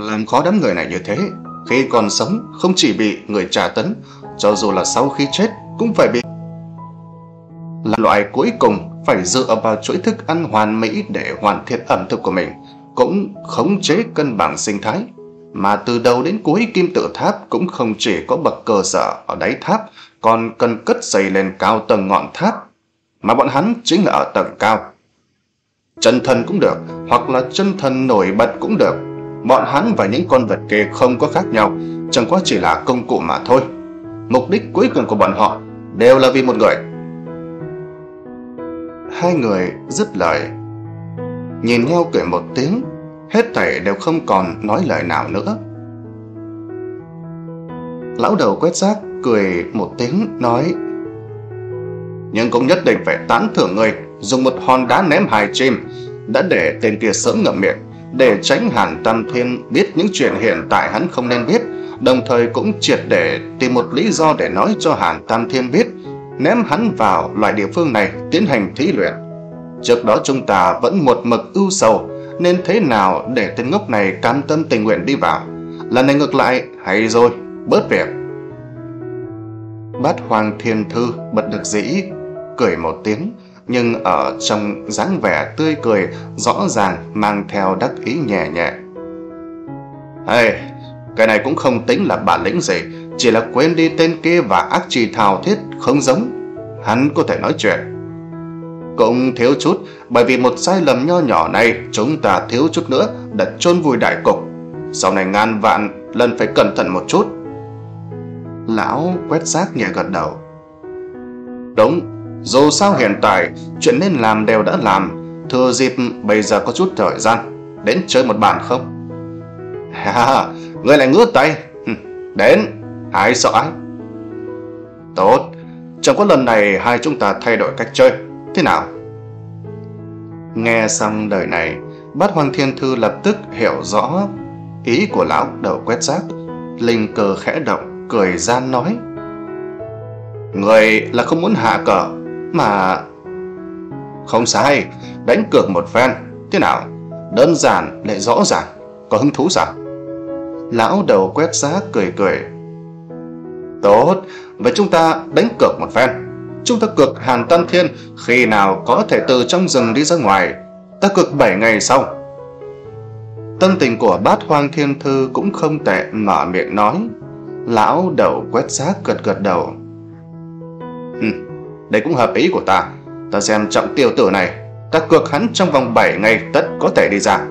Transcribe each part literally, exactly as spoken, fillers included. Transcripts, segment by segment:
làm khó đám người này như thế. Khi còn sống không chỉ bị người tra tấn, cho dù là sau khi chết cũng phải bị. Là loại cuối cùng phải dựa vào chuỗi thức ăn hoàn mỹ để hoàn thiện ẩm thực của mình, cũng khống chế cân bằng sinh thái. Mà từ đầu đến cuối kim tự tháp cũng không chỉ có bậc cơ sở ở đáy tháp, còn cần cất dày lên cao tầng ngọn tháp, mà bọn hắn chính là ở tầng cao. Chân thần cũng được, hoặc là chân thần nổi bật cũng được. Bọn hắn và những con vật kia không có khác nhau, chẳng qua chỉ là công cụ mà thôi. Mục đích cuối cùng của bọn họ đều là vì một người. Hai người dứt lời, nhìn nhau cười một tiếng, hết thảy đều không còn nói lời nào nữa. Lão đầu quét rác cười một tiếng nói: nhưng cũng nhất định phải tán thưởng người dùng một hòn đá ném hai chim, đã để tên kia sớm ngậm miệng, để tránh Hàn Tam Thiên biết những chuyện hiện tại hắn không nên biết, đồng thời cũng triệt để tìm một lý do để nói cho Hàn Tam Thiên biết, ném hắn vào loại địa phương này tiến hành thí luyện. Trước đó chúng ta vẫn một mực ưu sầu, nên thế nào để tên ngốc này cam tâm tình nguyện đi vào. Lần này ngược lại, hay rồi, bớt việc. Bát Hoang Thiên Thư bật được dĩ cười một tiếng, nhưng ở trong dáng vẻ tươi cười rõ ràng mang theo đắc ý nhẹ nhẹ. Hey, cái này cũng không tính là bản lĩnh gì, chỉ là quên đi tên kia và ác trì thao thiết không giống. Hắn có thể nói chuyện. Cũng thiếu chút, bởi vì một sai lầm nho nhỏ này chúng ta thiếu chút nữa đã chôn vùi đại cục. Sau này ngàn vạn lần phải cẩn thận một chút. Lão quét rác nhẹ gật đầu. Đúng, dù sao hiện tại chuyện nên làm đều đã làm, thừa dịp bây giờ có chút thời gian, đến chơi một bàn không? Ha, ngươi lại ngứa tay. Đến, ai sợ ai? Tốt, chẳng có lần này hai chúng ta thay đổi cách chơi, thế nào? Nghe xong đời này, Bát Hoang Thiên Thư lập tức hiểu rõ ý của lão đầu quét rác. Linh cơ khẽ động, cười gian nói: người là không muốn hạ cờ mà. Không sai, đánh cược một phen, thế nào? Đơn giản lại rõ ràng, có hứng thú sao? Lão đầu quét rác cười cười. Tốt, vậy chúng ta đánh cược một phen. Chúng ta cược Hàn Tam Thiên khi nào có thể từ trong rừng đi ra ngoài. Ta cược bảy ngày sau. Tâm tình của Bát Hoang Thiên Thư cũng không tệ, mở miệng nói. Lão đầu quét rác gật gật đầu. Ừ, đây cũng hợp ý của ta. Ta xem trọng tiểu tử này, ta cược hắn trong vòng bảy ngày tất có thể đi ra.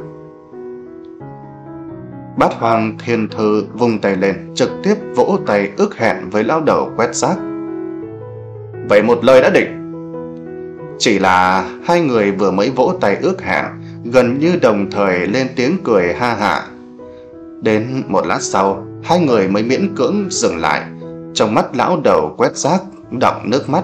Bát Hoang Thiên Thư vung tay lên, trực tiếp vỗ tay ước hẹn với lão đầu quét rác. Vậy một lời đã định. Chỉ là hai người vừa mới vỗ tay ước hẹn, gần như đồng thời lên tiếng cười ha hả. Đến một lát sau, hai người mới miễn cưỡng dừng lại. Trong mắt lão đầu quét rác đọng nước mắt.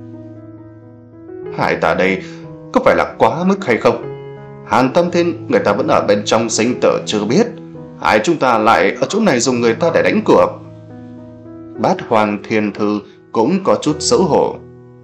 Hai ta đây có phải là quá mức hay không? Hàn Tam Thiên người ta vẫn ở bên trong sinh tử chưa biết, hai chúng ta lại ở chỗ này dùng người ta để đánh cược. Bát Hoang Thiên Thư cũng có chút xấu hổ.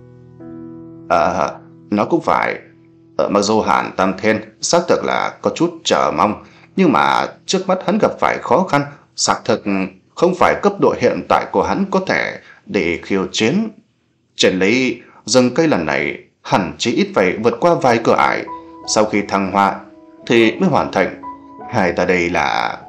À, nó cũng phải. Ở mặc dù Hàn Tam Thiên xác thực là có chút chờ mong, nhưng mà trước mắt hắn gặp phải khó khăn, xác thực không phải cấp độ hiện tại của hắn có thể để khiêu chiến. Trên lý, rừng cây lần này hẳn chỉ ít phải vượt qua vài cửa ải, sau khi thăng hoa thì mới hoàn thành. Hai ta đây là...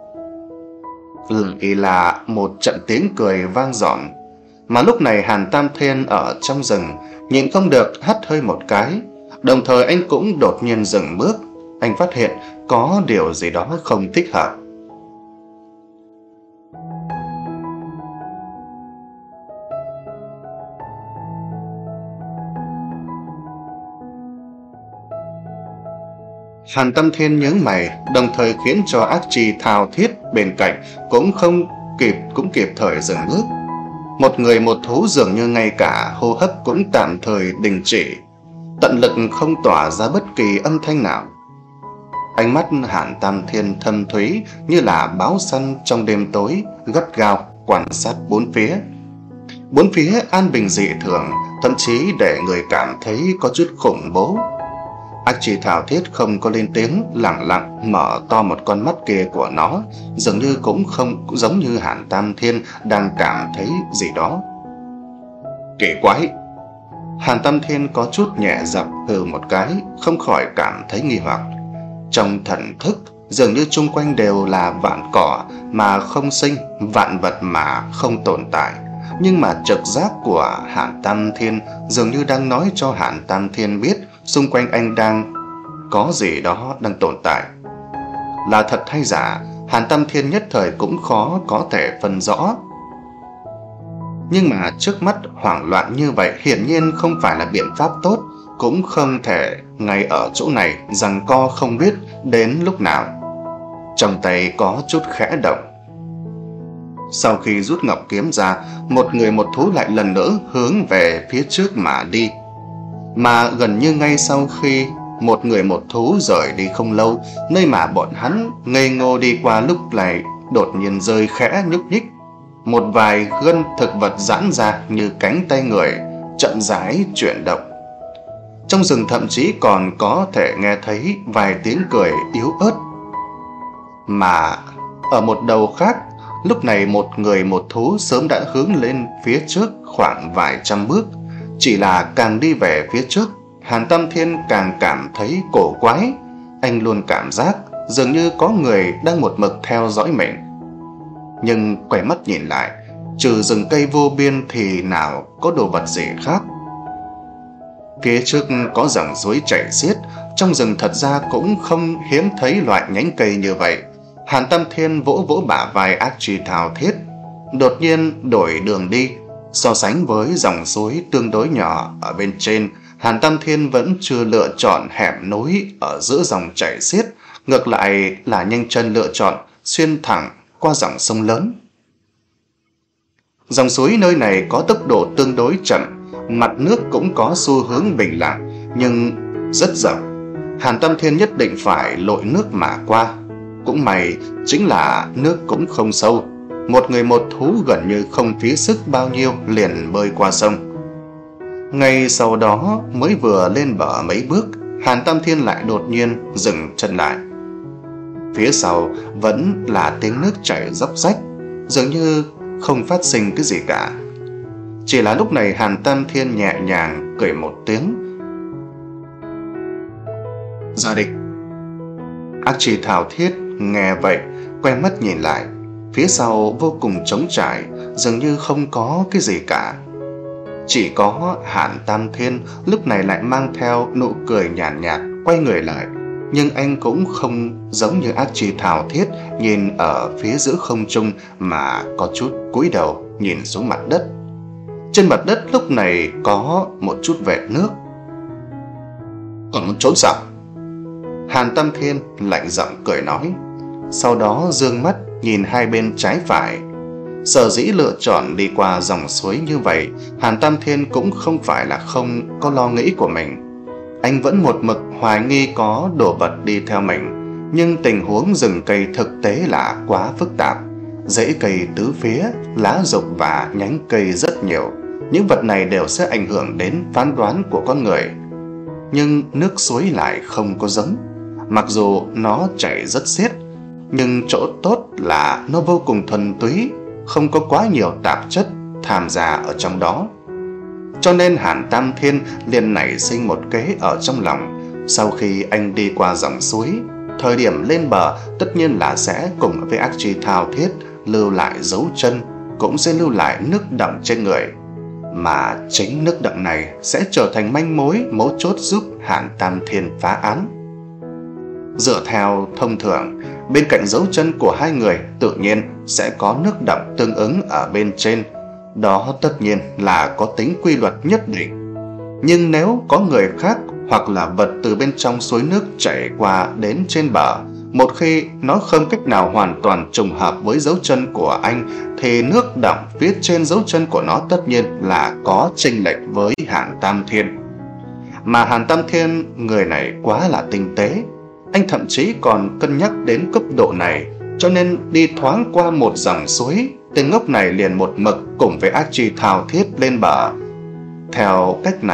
Lại là một trận tiếng cười vang dọn. Mà lúc này Hàn Tam Thiên ở trong rừng nhìn không được hắt hơi một cái, đồng thời anh cũng đột nhiên dừng bước. Anh phát hiện có điều gì đó không thích hợp. Hàn Tam Thiên nhướng mày, đồng thời khiến cho ác trì thao thiết bên cạnh cũng không kịp cũng kịp thời dừng bước. Một người một thú dường như ngay cả hô hấp cũng tạm thời đình chỉ, tận lực không tỏa ra bất kỳ âm thanh nào. Ánh mắt Hàn Tam Thiên thâm thúy như là báo săn trong đêm tối, gắt gao quan sát bốn phía. Bốn phía an bình dị thường, thậm chí để người cảm thấy có chút khủng bố. Ác Chi thảo thiết không có lên tiếng, lặng lặng mở to một con mắt kia của nó, dường như cũng không cũng giống như Hàn Tam Thiên đang cảm thấy gì đó. Kỳ quái! Hàn Tam Thiên có chút nhẹ giọng hừ một cái, không khỏi cảm thấy nghi hoặc. Trong thần thức, dường như chung quanh đều là vạn cỏ mà không sinh, vạn vật mà không tồn tại. Nhưng mà trực giác của Hàn Tam Thiên dường như đang nói cho Hàn Tam Thiên biết xung quanh anh đang có gì đó đang tồn tại. Là thật hay giả, Hàn Tam Thiên nhất thời cũng khó có thể phân rõ. Nhưng mà trước mắt hoảng loạn như vậy hiển nhiên không phải là biện pháp tốt, cũng không thể ngay ở chỗ này giằng co không biết đến lúc nào. Trong tay có chút khẽ động. Sau khi rút ngọc kiếm ra, một người một thú lại lần nữa hướng về phía trước mà đi. Mà gần như ngay sau khi một người một thú rời đi không lâu, nơi mà bọn hắn ngây ngô đi qua lúc này đột nhiên rơi khẽ nhúc nhích. Một vài gân thực vật giãn ra như cánh tay người, chậm rãi chuyển động. Trong rừng thậm chí còn có thể nghe thấy vài tiếng cười yếu ớt. Mà ở một đầu khác, lúc này một người một thú sớm đã hướng lên phía trước khoảng vài trăm bước. Chỉ là càng đi về phía trước, Hàn Tam Thiên càng cảm thấy cổ quái. Anh luôn cảm giác dường như có người đang một mực theo dõi mình. Nhưng quay mắt nhìn lại, trừ rừng cây vô biên thì nào có đồ vật gì khác. Phía trước có dòng suối chảy xiết, trong rừng thật ra cũng không hiếm thấy loại nhánh cây như vậy. Hàn Tam Thiên vỗ vỗ bả vai Ác Chi thảo thiết, đột nhiên đổi đường đi. So sánh với dòng suối tương đối nhỏ ở bên trên, Hàn Tam Thiên vẫn chưa lựa chọn hẻm núi ở giữa dòng chảy xiết, ngược lại là nhanh chân lựa chọn xuyên thẳng qua dòng sông lớn. Dòng suối nơi này có tốc độ tương đối chậm, mặt nước cũng có xu hướng bình lặng nhưng rất rộng. Hàn Tam Thiên nhất định phải lội nước mà qua. Cũng may chính là nước cũng không sâu, một người một thú gần như không phí sức bao nhiêu liền bơi qua sông. Ngay sau đó mới vừa lên bờ mấy bước, Hàn Tam Thiên lại đột nhiên dừng chân lại. Phía sau vẫn là tiếng nước chảy róc rách, dường như không phát sinh cái gì cả. Chỉ là lúc này Hàn Tam Thiên nhẹ nhàng cười một tiếng. Ra địch. Ác Chi thảo thiết nghe vậy, quay mắt nhìn lại. Phía sau vô cùng trống trải, dường như không có cái gì cả. Chỉ có Hàn Tam Thiên lúc này lại mang theo nụ cười nhàn nhạt, nhạt, quay người lại. Nhưng anh cũng không giống như Ác Chi thảo thiết nhìn ở phía giữa không trung, mà có chút cúi đầu nhìn xuống mặt đất. Trên mặt đất lúc này có một chút vệt nước. Còn muốn trốn sao? Hàn Tam Thiên lạnh giọng cười nói, sau đó dương mắt nhìn hai bên trái phải. Sở dĩ lựa chọn đi qua dòng suối như vậy, Hàn Tam Thiên cũng không phải là không có lo nghĩ của mình. Anh vẫn một mực hoài nghi có đồ vật đi theo mình, nhưng tình huống rừng cây thực tế là quá phức tạp. Rễ cây tứ phía, lá rụng và nhánh cây rất nhiều. Những vật này đều sẽ ảnh hưởng đến phán đoán của con người. Nhưng nước suối lại không có giống. Mặc dù nó chảy rất xiết, nhưng chỗ tốt là nó vô cùng thuần túy, không có quá nhiều tạp chất tham gia ở trong đó. Cho nên Hàn Tam Thiên liền nảy sinh một kế ở trong lòng. Sau khi anh đi qua dòng suối, thời điểm lên bờ tất nhiên là sẽ cùng với Ác Chi thảo thiết lưu lại dấu chân, cũng sẽ lưu lại nước đọng trên người. Mà chính nước đọng này sẽ trở thành manh mối mấu chốt giúp Hàn Tam Thiên phá án. Dựa theo thông thường, bên cạnh dấu chân của hai người tự nhiên sẽ có nước đọng tương ứng ở bên trên. Đó tất nhiên là có tính quy luật nhất định. Nhưng nếu có người khác hoặc là vật từ bên trong suối nước chảy qua đến trên bờ, một khi nó không cách nào hoàn toàn trùng hợp với dấu chân của anh, thì nước đọng phía trên dấu chân của nó tất nhiên là có chênh lệch với Hàn Tam Thiên. Mà Hàn Tam Thiên người này quá là tinh tế, anh thậm chí còn cân nhắc đến cấp độ này, cho nên đi thoáng qua một dòng suối, tên ngốc này liền một mực cùng với Ác Chi thảo thiết lên bờ. Theo cách này,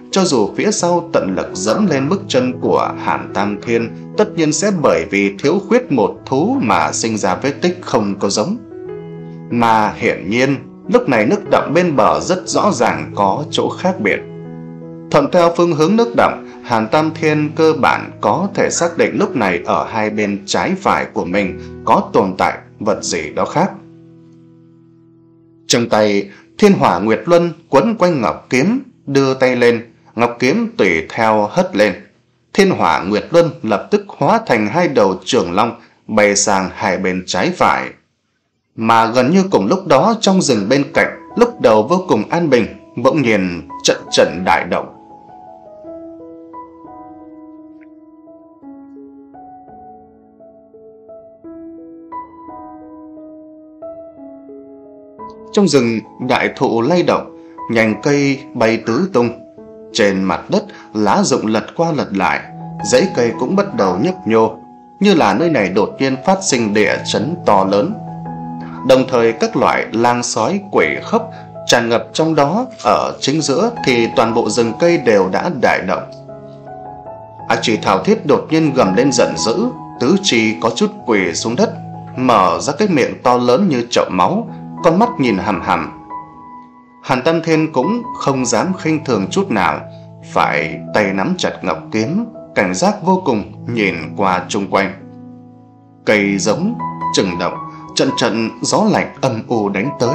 cho dù phía sau tận lực dẫm lên bước chân của Hàn Tam Thiên, tất nhiên sẽ bởi vì thiếu khuyết một thú mà sinh ra vết tích không có giống. Mà hiển nhiên, lúc này nước đọng bên bờ rất rõ ràng có chỗ khác biệt. Thuận theo phương hướng nước đọng, Hàn Tam Thiên cơ bản có thể xác định lúc này ở hai bên trái phải của mình có tồn tại vật gì đó khác. Trong tay, Thiên Hỏa Nguyệt Luân quấn quanh ngọc kiếm, đưa tay lên, ngọc kiếm tùy theo hất lên. Thiên Hỏa Nguyệt Luân lập tức hóa thành hai đầu trường long bay sang hai bên trái phải. Mà gần như cùng lúc đó, trong rừng bên cạnh, lúc đầu vô cùng an bình, bỗng nhiên trận trận đại động. Trong rừng, đại thụ lay động, nhành cây bay tứ tung. Trên mặt đất, lá rụng lật qua lật lại, rễ cây cũng bắt đầu nhấp nhô, như là nơi này đột nhiên phát sinh địa chấn to lớn. Đồng thời các loại lang sói quỷ khốc tràn ngập trong đó. Ở chính giữa thì toàn bộ rừng cây đều đã đại động. Ác Trì Thảo Thiết đột nhiên gầm lên giận dữ, tứ chi có chút quỳ xuống đất, mở ra cái miệng to lớn như chậu máu, con mắt nhìn hằm hằm. Hàn Tam Thiên cũng không dám khinh thường chút nào, phải tay nắm chặt ngọc kiếm, cảnh giác vô cùng nhìn qua chung quanh. Cây giống chừng động, trận trận gió lạnh âm u đánh tới.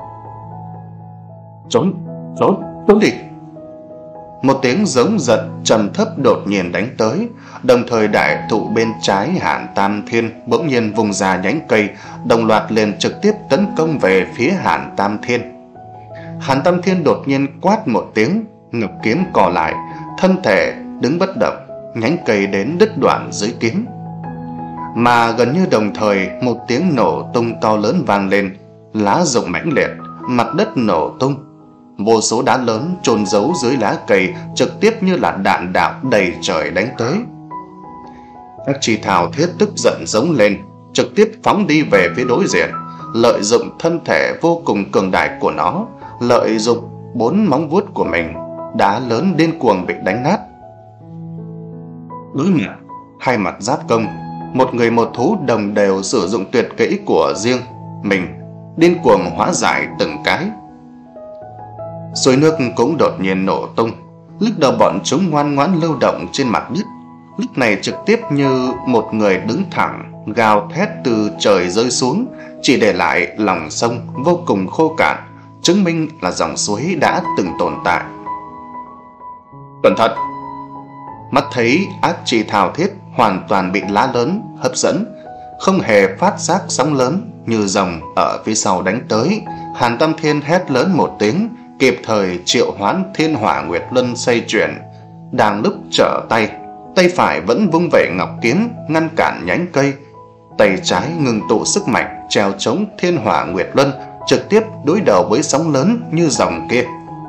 Trốn, trốn, trốn đi! Một tiếng giống giận trầm thấp đột nhiên đánh tới, đồng thời đại thụ bên trái Hàn Tam Thiên bỗng nhiên vùng ra nhánh cây, đồng loạt liền trực tiếp tấn công về phía Hàn Tam Thiên. Hàn Tam Thiên đột nhiên quát một tiếng, ngọc kiếm cò lại, thân thể đứng bất động, nhánh cây đến đứt đoạn dưới kiếm. Mà gần như đồng thời, một tiếng nổ tung to lớn vang lên, lá rụng mãnh liệt, mặt đất nổ tung. Vô số đá lớn chôn giấu dưới lá cây trực tiếp như là đạn đạo đầy trời đánh tới. Ác Trì Thảo Thiết tức giận giống lên, trực tiếp phóng đi về phía đối diện, lợi dụng thân thể vô cùng cường đại của nó, lợi dụng bốn móng vuốt của mình, đá lớn điên cuồng bị đánh nát. Đối mặt, hai mặt giáp công, một người một thú đồng đều sử dụng tuyệt kỹ của riêng mình, điên cuồng hóa giải từng cái. Suối nước cũng đột nhiên nổ tung. Lúc đầu bọn chúng ngoan ngoãn lưu động trên mặt đất, lúc này trực tiếp như một người đứng thẳng, gào thét từ trời rơi xuống, chỉ để lại lòng sông vô cùng khô cạn, chứng minh là dòng suối đã từng tồn tại. Cẩn thận! Mắt thấy Ác Trì Thảo Thiết hoàn toàn bị lá lớn hấp dẫn, không hề phát giác sóng lớn như rồng ở phía sau đánh tới. Hàn Tam Thiên hét lớn một tiếng, kịp thời triệu hoán Thiên Hỏa Nguyệt Luân xoay chuyển. Đang lúc trở tay, tay phải vẫn vung vẩy ngọc kiếm ngăn cản nhánh cây, tay trái ngừng tụ sức mạnh treo chống Thiên Hỏa Nguyệt Luân, trực tiếp đối đầu với sóng lớn như rồng kia.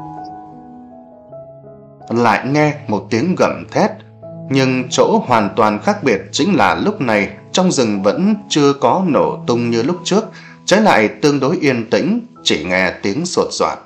Lại nghe một tiếng gầm thét, nhưng chỗ hoàn toàn khác biệt chính là lúc này trong rừng vẫn chưa có nổ tung như lúc trước, trái lại tương đối yên tĩnh, chỉ nghe tiếng sột soạt.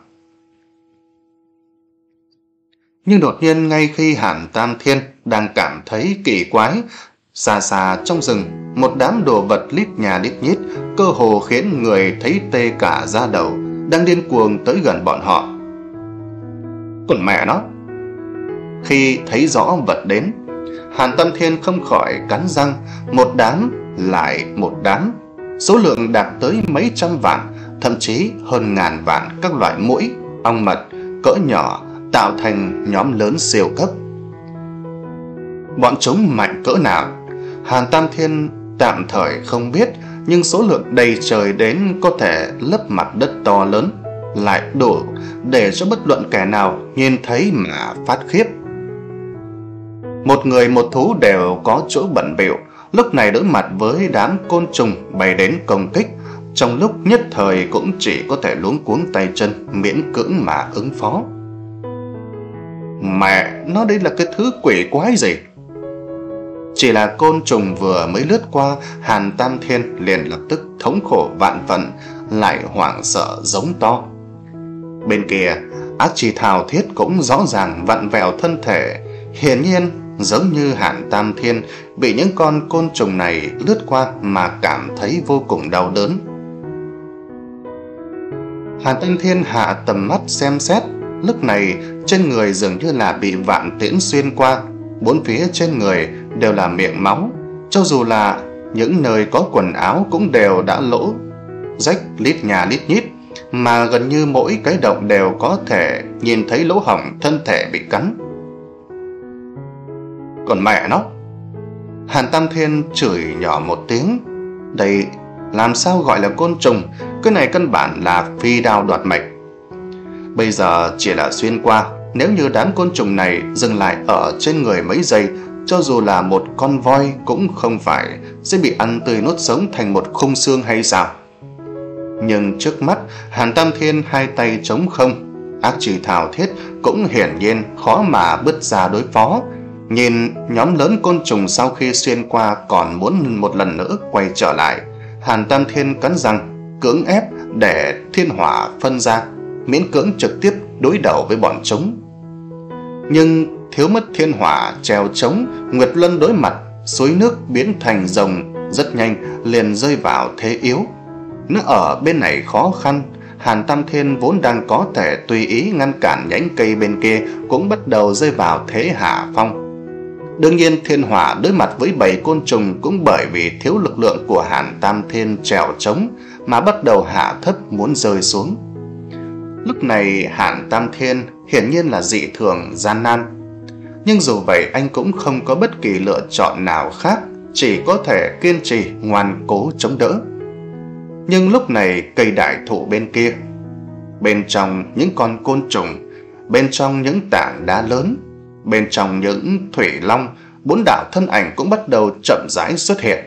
Nhưng đột nhiên ngay khi Hàn Tam Thiên đang cảm thấy kỳ quái, xa xa trong rừng một đám đồ vật lít nhà lít nhít, cơ hồ khiến người thấy tê cả da đầu, đang điên cuồng tới gần bọn họ. Còn mẹ nó! Khi thấy rõ vật đến, Hàn Tam Thiên không khỏi cắn răng, một đám lại một đám, số lượng đạt tới mấy trăm vạn, thậm chí hơn ngàn vạn các loại muỗi, ong mật cỡ nhỏ tạo thành nhóm lớn siêu cấp. Bọn chúng mạnh cỡ nào, Hàn Tam Thiên tạm thời không biết, nhưng số lượng đầy trời đến có thể lấp mặt đất to lớn, lại đủ để cho bất luận kẻ nào nhìn thấy mà phát khiếp. Một người một thú đều có chỗ bận bịu, lúc này đối mặt với đám côn trùng bay đến công kích, trong lúc nhất thời cũng chỉ có thể luống cuống tay chân, miễn cưỡng mà ứng phó. Mẹ, nó đây là cái thứ quỷ quái gì? Chỉ là côn trùng vừa mới lướt qua, Hàn Tam Thiên liền lập tức thống khổ vạn phần, lại hoảng sợ giống to. Bên kia, Ác Trì thào thiết cũng rõ ràng vặn vẹo thân thể, hiển nhiên giống như Hàn Tam Thiên bị những con côn trùng này lướt qua mà cảm thấy vô cùng đau đớn. Hàn Tam Thiên hạ tầm mắt xem xét, lúc này trên người dường như là bị vạn tiễn xuyên qua, bốn phía trên người đều là miệng máu, cho dù là những nơi có quần áo cũng đều đã lỗ rách lít nhà lít nhít, mà gần như mỗi cái động đều có thể nhìn thấy lỗ hổng thân thể bị cắn. Còn mẹ nó! Hàn Tam Thiên chửi nhỏ một tiếng. Đây làm sao gọi là côn trùng, cái này căn bản là phi đao đoạt mệnh. Bây giờ chỉ là xuyên qua, nếu như đám côn trùng này dừng lại ở trên người mấy giây, cho dù là một con voi cũng không phải sẽ bị ăn tươi nuốt sống thành một khung xương hay sao? Nhưng trước mắt Hàn Tam Thiên hai tay trống không, Ác Trì thào thiết cũng hiển nhiên khó mà bứt ra đối phó. Nhìn nhóm lớn côn trùng sau khi xuyên qua còn muốn một lần nữa quay trở lại, Hàn Tam Thiên cắn răng cưỡng ép để thiên hỏa phân ra, miễn cưỡng trực tiếp đối đầu với bọn chúng. Nhưng thiếu mất thiên hỏa treo trống, Nguyệt Luân đối mặt suối nước biến thành rồng, rất nhanh liền rơi vào thế yếu. Nó ở bên này khó khăn, Hàn Tam Thiên vốn đang có thể tùy ý ngăn cản nhánh cây bên kia cũng bắt đầu rơi vào thế hạ phong. Đương nhiên thiên hỏa đối mặt với bầy côn trùng cũng bởi vì thiếu lực lượng của Hàn Tam Thiên trèo trống mà bắt đầu hạ thấp muốn rơi xuống. Lúc này Hàn Tam Thiên hiển nhiên là dị thường gian nan, nhưng dù vậy anh cũng không có bất kỳ lựa chọn nào khác, chỉ có thể kiên trì ngoan cố chống đỡ. Nhưng lúc này cây đại thụ bên kia, bên trong những con côn trùng, bên trong những tảng đá lớn, bên trong những thủy long, bốn đạo thân ảnh cũng bắt đầu chậm rãi xuất hiện.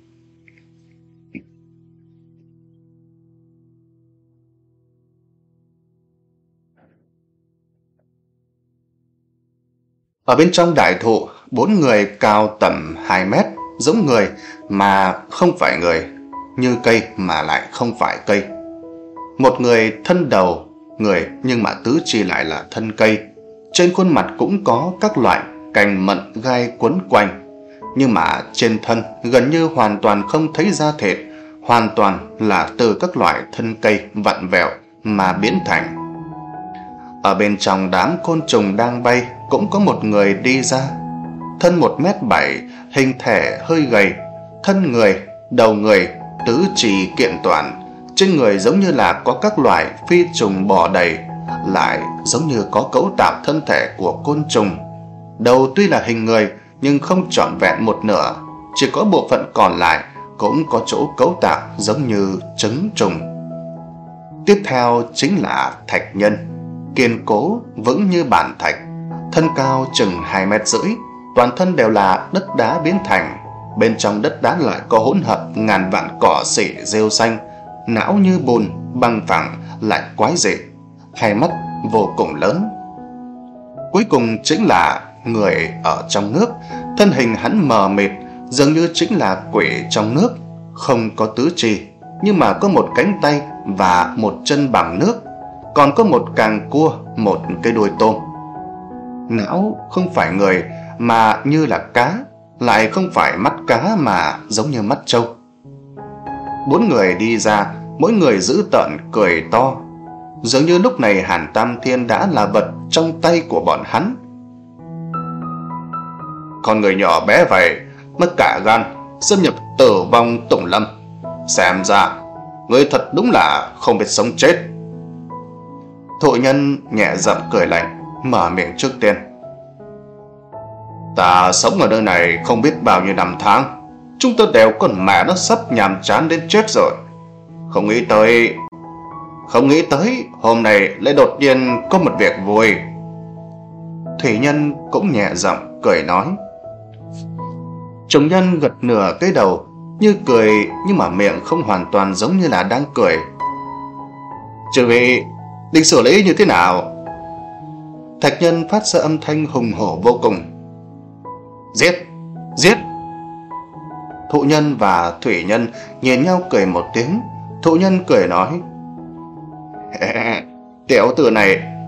Ở bên trong đại thụ, bốn người cao tầm hai mét, giống người mà không phải người, như cây mà lại không phải cây. Một người thân đầu người nhưng mà tứ chi lại là thân cây. Trên khuôn mặt cũng có các loại cành mận gai quấn quanh, nhưng mà trên thân gần như hoàn toàn không thấy da thịt, hoàn toàn là từ các loại thân cây vặn vẹo mà biến thành. Ở bên trong đám côn trùng đang bay cũng có một người đi ra, thân một mét bảy, hình thể hơi gầy, thân người, đầu người, tứ chi kiện toàn, trên người giống như là có các loại phi trùng bò đầy, lại giống như có cấu tạo thân thể của côn trùng. Đầu tuy là hình người nhưng không trọn vẹn một nửa, chỉ có bộ phận còn lại cũng có chỗ cấu tạo giống như trứng trùng. Tiếp theo chính là thạch nhân, kiên cố vững như bản thạch, thân cao chừng hai mét rưỡi, toàn thân đều là đất đá biến thành. Bên trong đất đá lại có hỗn hợp ngàn vạn cỏ xỉ rêu xanh, não như bùn, bằng phẳng lại quái dị, hai mắt vô cùng lớn. Cuối cùng chính là người ở trong nước, thân hình hắn mờ mịt, dường như chính là quỷ trong nước, không có tứ chi, nhưng mà có một cánh tay và một chân bằng nước, còn có một càng cua, một cái đuôi tôm. Não không phải người mà như là cá, lại không phải mắt cá mà giống như mắt trâu. Bốn người đi ra, mỗi người giữ tợn cười to, dường như lúc này Hàn Tam Thiên đã là vật trong tay của bọn hắn. Con người nhỏ bé vậy, mất cả gan, xâm nhập tử vong tùng lâm. Xem ra, người thật đúng là không biết sống chết. Thụ nhân nhẹ giọng cười lạnh, mở miệng trước tiên. Ta sống ở nơi này không biết bao nhiêu năm tháng, chúng ta đều con mẹ nó sắp nhàm chán đến chết rồi. Không nghĩ tới Không nghĩ tới hôm nay lại đột nhiên có một việc vui. Thủy nhân cũng nhẹ giọng cười nói. Trùng nhân gật nửa cái đầu, như cười nhưng mà miệng không hoàn toàn giống như là đang cười. Chư vị định xử lý như thế nào? Thạch nhân phát ra âm thanh hùng hổ vô cùng. Giết! Giết! Thụ nhân và thủy nhân nhìn nhau cười một tiếng. Thụ nhân cười nói. Tiểu tử này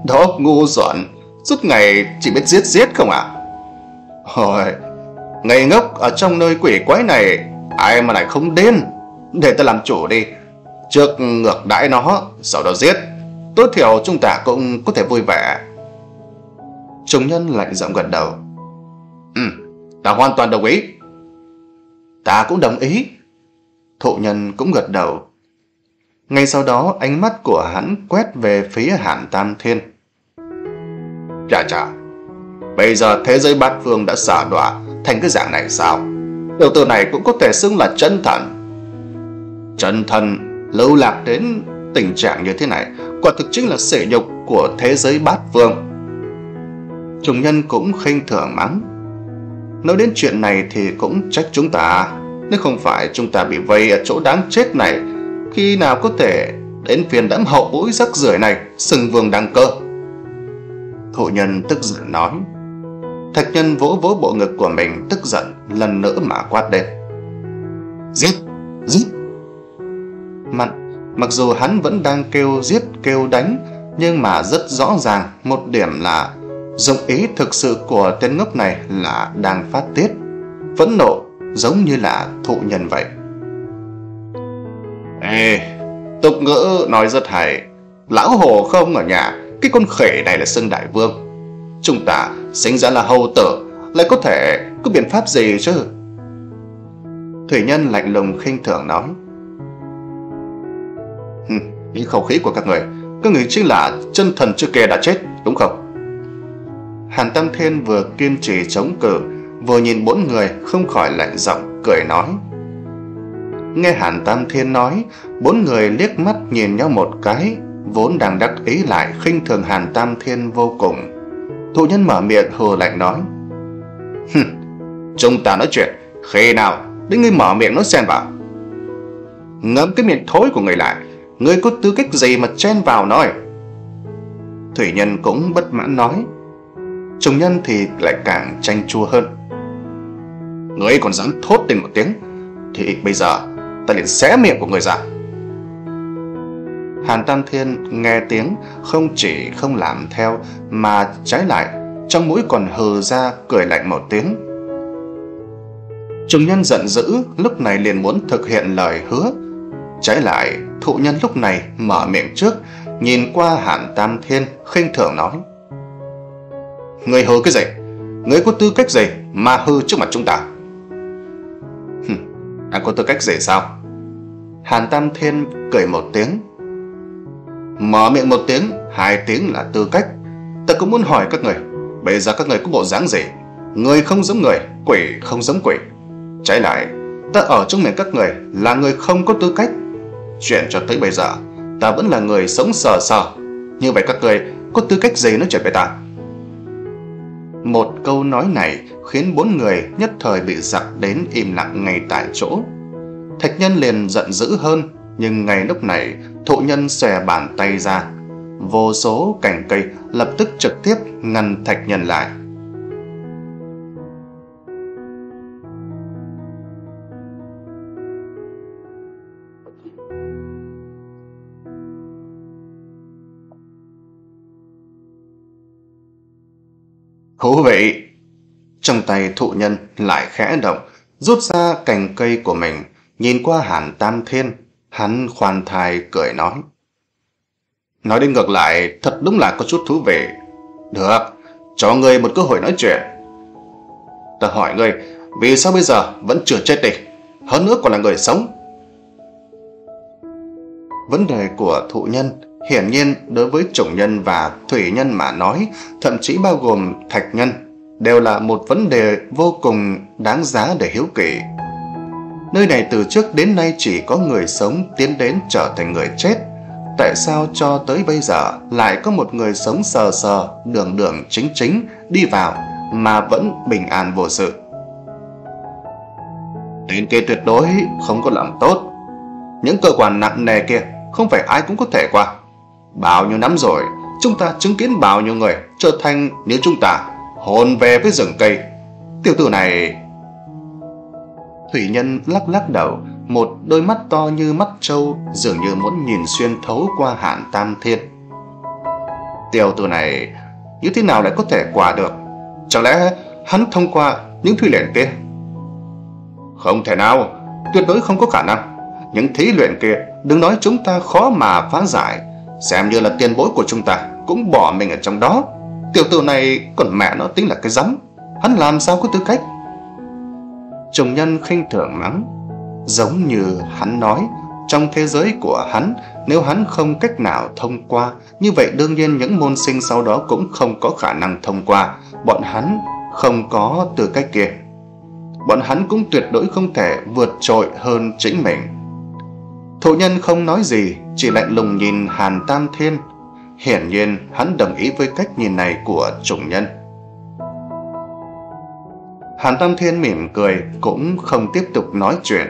Đó ngu xuẩn, suốt ngày chỉ biết giết giết không à? Hồi, ngây ngốc ở trong nơi quỷ quái này, ai mà lại không điên. Để ta làm chủ đi. Trước ngược đãi nó, sau đó giết. Tối thiểu chúng ta cũng có thể vui vẻ. Trùng nhân lạnh giọng gật đầu. Ừ, ta hoàn toàn đồng ý. Ta cũng đồng ý. Thụ nhân cũng gật đầu. Ngay sau đó ánh mắt của hắn quét về phía Hàn Tam Thiên. Chà chà, bây giờ thế giới bát phương đã xả đọa thành cái dạng này sao? Tiểu tử này cũng có thể xưng là chân thần. Chân thần lưu lạc đến tình trạng như thế này, quả thực chính là sỉ nhục của thế giới bát phương. Trùng nhân cũng khinh thường mắng. Nói đến chuyện này thì cũng trách chúng ta. Nếu không phải chúng ta bị vây ở chỗ đáng chết này, khi nào có thể đến phiên đám hậu bối rắc rưởi này xưng vương đăng cơ? Thụ nhân tức giận nói. Thạch nhân vỗ vỗ bộ ngực của mình, tức giận lần nữa mà quát lên. Giết! Giết! Mặt, mặc dù hắn vẫn đang kêu giết kêu đánh, nhưng mà rất rõ ràng một điểm là dụng ý thực sự của tên ngốc này là đang phát tiết phẫn nộ, giống như là thụ nhân vậy. Ê, tục ngữ nói rất hay. Lão hồ không ở nhà, cái con khỉ này là xưng đại vương. Chúng ta sinh ra là hầu tử, lại có thể có biện pháp gì chứ? Thủy nhân lạnh lùng khinh thường nói. Hừm, ý khẩu khí của các người, các người chính là chân thần trước kia đã chết, đúng không? Hàn Tam Thiên vừa kiên trì chống cự, vừa nhìn bốn người không khỏi lạnh giọng cười nói. Nghe Hàn Tam Thiên nói, bốn người liếc mắt nhìn nhau một cái, vốn đang đắc ý lại khinh thường Hàn Tam Thiên vô cùng. Thụ nhân mở miệng hừ lạnh nói. Hừm, chúng ta nói chuyện, khi nào đến ngươi mở miệng nói xen vào? Ngậm cái miệng thối của người lại, ngươi có tư cách gì mà chen vào nói? Thủy nhân cũng bất mãn nói. Trùng nhân thì lại càng chanh chua hơn. Ngươi còn dám thốt lên một tiếng, thì bây giờ ta liền xé miệng của ngươi ra. Hàn Tam Thiên nghe tiếng không chỉ không làm theo, mà trái lại trong mũi còn hừ ra cười lạnh một tiếng. Trùng nhân giận dữ, lúc này liền muốn thực hiện lời hứa. Trái lại thụ nhân lúc này mở miệng trước, nhìn qua Hàn Tam Thiên khinh thường nói. Ngươi hừ cái gì? Ngươi có tư cách gì mà hừ trước mặt chúng ta? Hừm, anh có tư cách gì sao? Hàn Tam Thiên cười một tiếng. Mở miệng một tiếng, hai tiếng là tư cách. Ta cũng muốn hỏi các người, bây giờ các người có bộ dáng gì? Người không giống người, quỷ không giống quỷ. Trái lại, ta ở trong miệng các người là người không có tư cách. Chuyện cho tới bây giờ, ta vẫn là người sống sờ sờ. Như vậy các người có tư cách gì nói chuyện với ta? Một câu nói này khiến bốn người nhất thời bị dặc đến im lặng ngay tại chỗ. Thạch nhân liền giận dữ hơn, nhưng ngay lúc này thụ nhân xòe bàn tay ra, vô số cành cây lập tức trực tiếp ngăn thạch nhân lại. Thú vị! Trong tay thụ nhân lại khẽ động, rút ra cành cây của mình, nhìn qua Hàn Tam Thiên, hắn khoan thai cười nói. Nói đến ngược lại, thật đúng là có chút thú vị. Được, cho ngươi một cơ hội nói chuyện. Ta hỏi ngươi, vì sao bây giờ vẫn chưa chết đi, hơn nữa còn là người sống? Vấn đề của thụ nhân hiển nhiên đối với chủng nhân và thủy nhân mà nói, thậm chí bao gồm thạch nhân, đều là một vấn đề vô cùng đáng giá để hiếu kỳ. Nơi này từ trước đến nay chỉ có người sống tiến đến trở thành người chết. Tại sao cho tới bây giờ lại có một người sống sờ sờ, đường đường chính chính đi vào mà vẫn bình an vô sự? Tên kia tuyệt đối không có làm tốt. Những cơ quan nặng nề kia không phải ai cũng có thể qua. Bao nhiêu năm rồi, chúng ta chứng kiến bao nhiêu người trở thành như chúng ta, hồn về với rừng cây. Tiểu tử này... Thủy nhân lắc lắc đầu, một đôi mắt to như mắt trâu dường như muốn nhìn xuyên thấu qua Hàn Tam Thiên. Tiểu tử này như thế nào lại có thể qua được? Chẳng lẽ hắn thông qua những thí luyện kia? Không thể nào, tuyệt đối không có khả năng. Những thí luyện kia đừng nói chúng ta khó mà phá giải, xem như là tiền bối của chúng ta cũng bỏ mình ở trong đó. Tiểu tử này còn mẹ nó tính là cái rắm, hắn làm sao có tư cách? Trùng nhân khinh thường mắng. Giống như hắn nói, trong thế giới của hắn, nếu hắn không cách nào thông qua, như vậy đương nhiên những môn sinh sau đó cũng không có khả năng thông qua. Bọn hắn không có tư cách kia. Bọn hắn cũng tuyệt đối không thể vượt trội hơn chính mình. Thụ nhân không nói gì, chỉ lạnh lùng nhìn Hàn Tam Thiên. Hiển nhiên hắn đồng ý với cách nhìn này của trùng nhân. Hàn Tam Thiên mỉm cười, cũng không tiếp tục nói chuyện.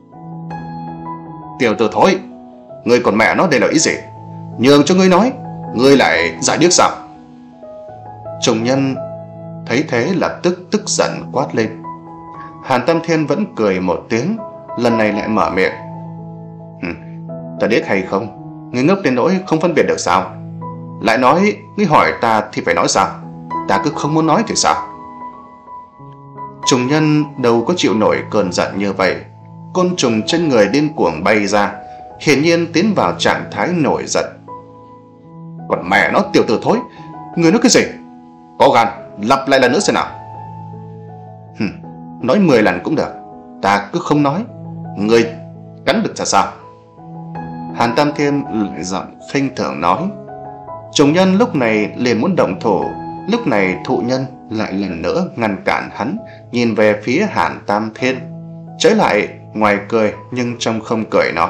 Tiểu tử thối, ngươi còn mẹ nó đây là ý gì? Nhường cho ngươi nói, ngươi lại giải điếc sao? Trùng nhân thấy thế lập tức tức giận quát lên. Hàn Tam Thiên vẫn cười một tiếng, lần này lại mở miệng. Ta điếc hay không? Ngươi ngốc đến nỗi không phân biệt được sao? Lại nói, ngươi hỏi ta thì phải nói sao? Ta cứ không muốn nói thì sao? Trùng nhân đâu có chịu nổi cơn giận như vậy. Côn trùng trên người điên cuồng bay ra, hiển nhiên tiến vào trạng thái nổi giận. Còn mẹ nó, tiểu tử thối, ngươi nói cái gì? Có gan, lặp lại lần nữa xem nào. Hừm, nói mười lần cũng được, ta cứ không nói. Ngươi cắn được ra sao? Hàn Tam Thiên lại giọng khinh thường nói. Trùng nhân lúc này liền muốn động thủ. Lúc này thụ nhân lại lần nữa ngăn cản hắn, nhìn về phía Hàn Tam Thiên. Trái lại ngoài cười nhưng trong không cười nói.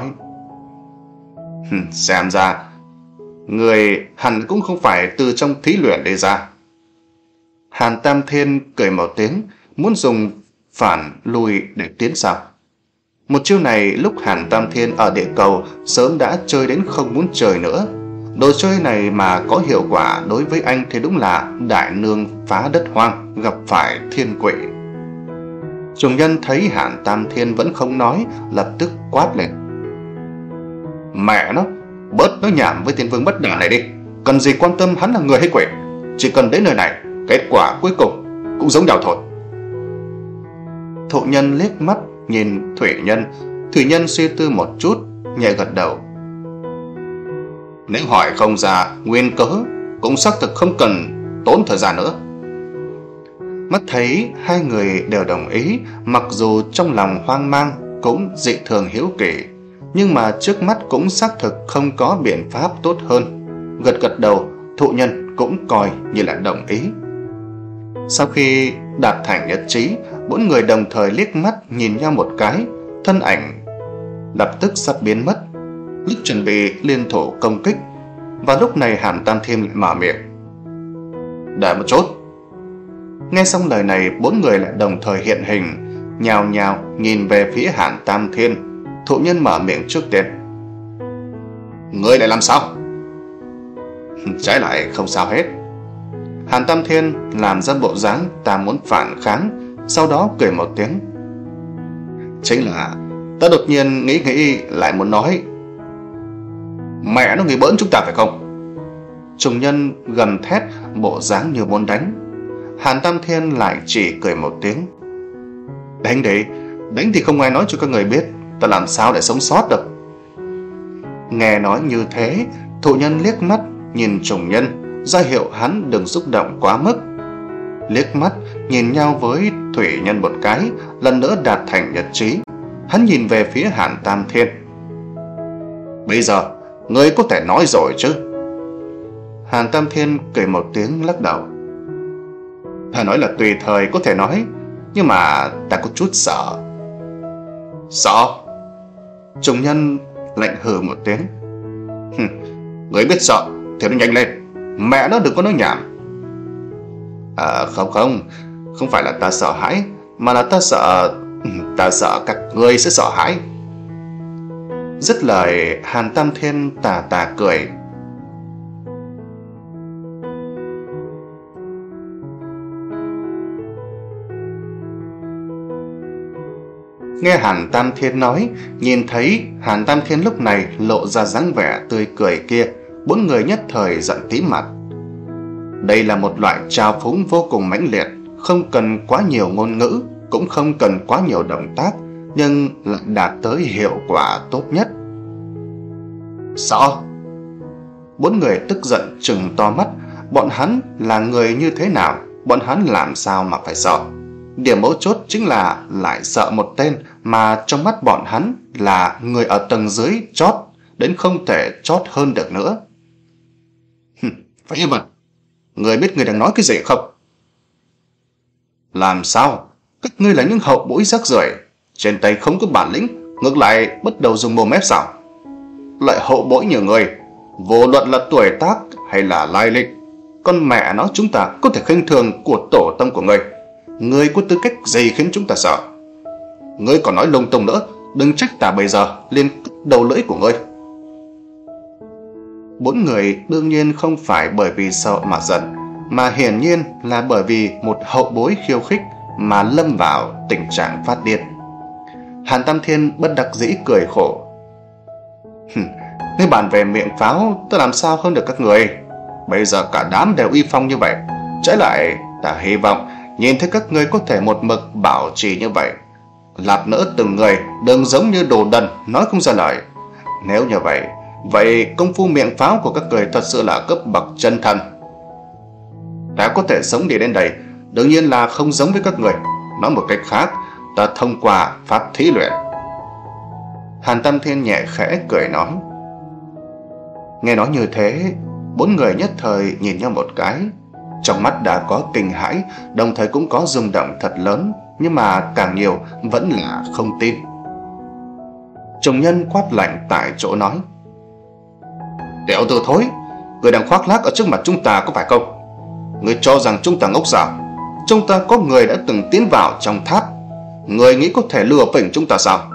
Xem ra người hẳn cũng không phải từ trong thí luyện đi ra. Hàn Tam Thiên cười một tiếng, muốn dùng phản lùi để tiến sau. Một chiêu này lúc Hàn Tam Thiên ở địa cầu sớm đã chơi đến không muốn chơi nữa. Đồ chơi này mà có hiệu quả đối với anh thì đúng là đại nương phá đất hoang gặp phải thiên quỷ. Trùng nhân thấy Hàn Tam Thiên vẫn không nói, lập tức quát lên. Mẹ nó, bớt nói nhảm với tiên vương bất đả này đi. Cần gì quan tâm hắn là người hay quỷ? Chỉ cần đến nơi này, kết quả cuối cùng cũng giống nhau thôi. Thụ nhân liếc mắt nhìn Thủy Nhân. Thủy Nhân suy tư một chút, nhẹ gật đầu. Nếu hỏi không ra nguyên cớ, cũng xác thực không cần tốn thời gian nữa. Mắt thấy hai người đều đồng ý, mặc dù trong lòng hoang mang, cũng dị thường hiếu kỳ, nhưng mà trước mắt cũng xác thực không có biện pháp tốt hơn. Gật gật đầu, thụ nhân cũng coi như là đồng ý. Sau khi đạt thành nhất trí, bốn người đồng thời liếc mắt nhìn nhau một cái, thân ảnh lập tức sắp biến mất. Lúc chuẩn bị liên thủ công kích, và lúc này Hàn Tam Thiên lại mở miệng. Đợi một chút. Nghe xong lời này, bốn người lại đồng thời hiện hình, nhào nhào nhìn về phía Hàn Tam Thiên. Thụ nhân mở miệng trước tiên. Ngươi lại làm sao? Trái lại không sao hết. Hàn Tam Thiên làm ra bộ dáng ta muốn phản kháng, sau đó cười một tiếng. Chính là ta đột nhiên nghĩ nghĩ lại muốn nói. Mẹ nó, người bỡn chúng ta phải không? Trùng nhân gầm thét, bộ dáng như muốn đánh. Hàn Tam Thiên lại chỉ cười một tiếng. Đánh đi, đánh thì không ai nói cho các người biết, ta làm sao để sống sót được. Nghe nói như thế, thụ nhân liếc mắt nhìn trùng nhân, ra hiệu hắn đừng xúc động quá mức. Liếc mắt nhìn nhau với Thủy Nhân một cái, lần nữa đạt thành nhất trí. Hắn nhìn về phía Hàn Tam Thiên. Bây giờ ngươi có thể nói rồi chứ? Hàn Tam Thiên cười một tiếng lắc đầu. Ta nói là tùy thời có thể nói, nhưng mà ta có chút sợ. Sợ? Trùng nhân lạnh hừ một tiếng. Ngươi biết sợ thì nó nhanh lên, mẹ nó đừng có nói nhảm. À không không, không phải là ta sợ hãi, mà là ta sợ, ta sợ các ngươi sẽ sợ hãi. Dứt lời, Hàn Tam Thiên tà tà cười. Nghe Hàn Tam Thiên nói, nhìn thấy Hàn Tam Thiên lúc này lộ ra dáng vẻ tươi cười kia, bốn người nhất thời giận tím mặt. Đây là một loại trào phúng vô cùng mãnh liệt, không cần quá nhiều ngôn ngữ, cũng không cần quá nhiều động tác, nhưng lại đạt tới hiệu quả tốt nhất. Sợ? Bốn người tức giận trừng to mắt. Bọn hắn là người như thế nào? Bọn hắn làm sao mà phải sợ? Điểm mấu chốt chính là lại sợ một tên mà trong mắt bọn hắn là người ở tầng dưới chót, đến không thể chót hơn được nữa. Phải mà, người biết người đang nói cái gì không? Làm sao? Các ngươi là những hậu bối rác rưởi, trên tay không có bản lĩnh, ngược lại bắt đầu dùng mồm ép sao? Lại hậu bối nhiều người, vô luận là tuổi tác hay là lai lịch, con mẹ nó chúng ta có thể khinh thường của tổ tông của ngươi. Ngươi có tư cách gì khiến chúng ta sợ? Ngươi còn nói lung tung nữa, đừng trách ta bây giờ liền cắt đầu lưỡi của ngươi. Bốn người đương nhiên không phải bởi vì sợ mà giận, mà hiển nhiên là bởi vì một hậu bối khiêu khích mà lâm vào tình trạng phát điên. Hàn Tam Thiên bất đắc dĩ cười khổ. Nếu bàn về miệng pháo, ta làm sao hơn được các người? Bây giờ cả đám đều uy phong như vậy, trái lại ta hy vọng nhìn thấy các ngươi có thể một mực bảo trì như vậy. Lát nữa từng người đừng giống như đồ đần nói không ra lời. Nếu như vậy, vậy công phu miệng pháo của các người thật sự là cấp bậc chân thần. Ta có thể sống đi đến đây, đương nhiên là không giống với các người. Nói một cách khác, ta thông qua pháp thí luyện. Hàn Tam Thiên nhẹ khẽ cười nói. Nghe nói như thế, bốn người nhất thời nhìn nhau một cái. Trong mắt đã có kinh hãi, đồng thời cũng có rung động thật lớn, nhưng mà càng nhiều vẫn là không tin. Trùng Nhân quát lạnh tại chỗ nói. Tiểu tử thối, người đang khoác lác ở trước mặt chúng ta có phải không? Người cho rằng chúng ta ngốc sao? Chúng ta có người đã từng tiến vào trong tháp, người nghĩ có thể lừa phỉnh chúng ta sao?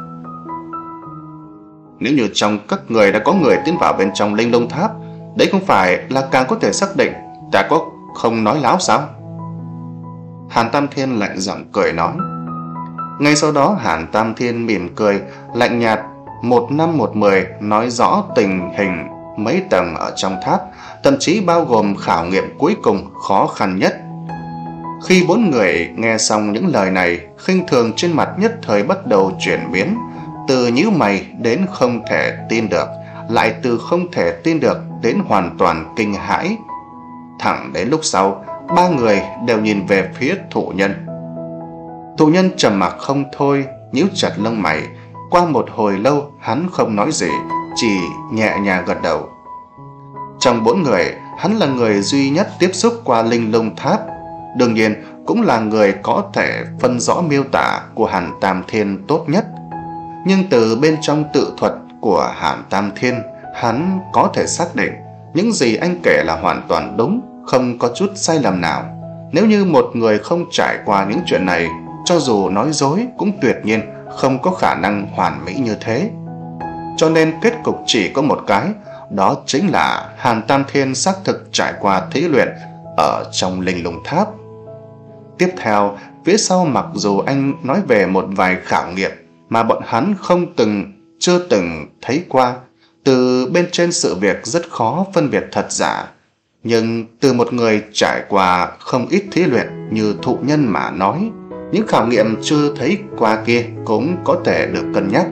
Nếu như trong các người đã có người tiến vào bên trong Linh Lung Tháp, đấy không phải là càng có thể xác định ta có không nói láo sao? Hàn Tam Thiên lạnh giọng cười nói. Ngay sau đó Hàn Tam Thiên mỉm cười lạnh nhạt, một năm một mười nói rõ tình hình mấy tầng ở trong tháp, thậm chí bao gồm khảo nghiệm cuối cùng khó khăn nhất. Khi bốn người nghe xong những lời này, khinh thường trên mặt nhất thời bắt đầu chuyển biến, từ nhíu mày đến không thể tin được, lại từ không thể tin được đến hoàn toàn kinh hãi. Thẳng đến lúc sau, ba người đều nhìn về phía Thụ Nhân. Thụ Nhân trầm mặc không thôi, nhíu chặt lông mày. Qua một hồi lâu hắn không nói gì, chỉ nhẹ nhàng gật đầu. Trong bốn người, hắn là người duy nhất tiếp xúc qua Linh Lung Tháp, đương nhiên cũng là người có thể phân rõ miêu tả của Hàn Tam Thiên tốt nhất. Nhưng từ bên trong tự thuật của Hàn Tam Thiên, hắn có thể xác định những gì anh kể là hoàn toàn đúng, không có chút sai lầm nào. Nếu như một người không trải qua những chuyện này, cho dù nói dối cũng tuyệt nhiên không có khả năng hoàn mỹ như thế. Cho nên kết cục chỉ có một cái, đó chính là Hàn Tam Thiên xác thực trải qua thí luyện ở trong Linh Lung Tháp. Tiếp theo, phía sau mặc dù anh nói về một vài khảo nghiệm mà bọn hắn không từng, chưa từng thấy qua, từ bên trên sự việc rất khó phân biệt thật giả. Nhưng từ một người trải qua không ít thí luyện như Thụ Nhân mà nói, những khảo nghiệm chưa thấy qua kia cũng có thể được cân nhắc.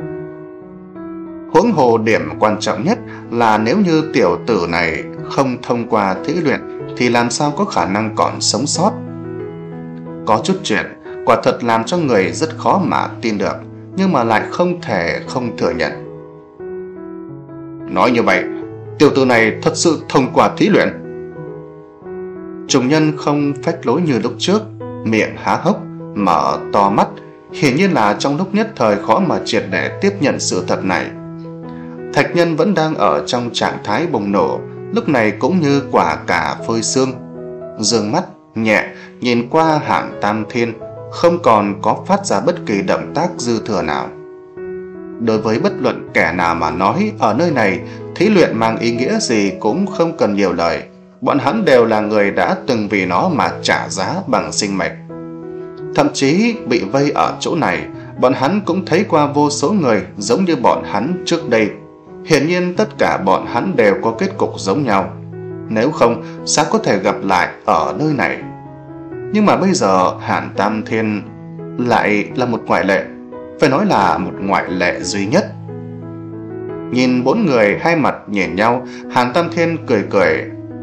Huống hồ điểm quan trọng nhất là nếu như tiểu tử này không thông qua thí luyện thì làm sao có khả năng còn sống sót. Có chút chuyện quả thật làm cho người rất khó mà tin được, nhưng mà lại không thể không thừa nhận. Nói như vậy, tiểu tử này thật sự thông qua thí luyện. Trùng Nhân không phách lối như lúc trước, miệng há hốc, mở to mắt, hiển nhiên là trong lúc nhất thời khó mà triệt để tiếp nhận sự thật này. Thạch Nhân vẫn đang ở trong trạng thái bùng nổ, lúc này cũng như quả cà phơi xương. Dương mắt nhẹ nhìn qua Hàn Tam Thiên, không còn có phát ra bất kỳ động tác dư thừa nào. Đối với bất luận kẻ nào mà nói, ở nơi này thí luyện mang ý nghĩa gì cũng không cần nhiều lời. Bọn hắn đều là người đã từng vì nó mà trả giá bằng sinh mệnh. Thậm chí bị vây ở chỗ này, bọn hắn cũng thấy qua vô số người giống như bọn hắn trước đây. Hiển nhiên tất cả bọn hắn đều có kết cục giống nhau. nếu không sao có thể gặp lại ở nơi này. Nhưng mà bây giờ Hàn Tam Thiên lại là một ngoại lệ, phải nói là một ngoại lệ duy nhất. Nhìn bốn người hai mặt nhìn nhau, Hàn Tam Thiên cười cười.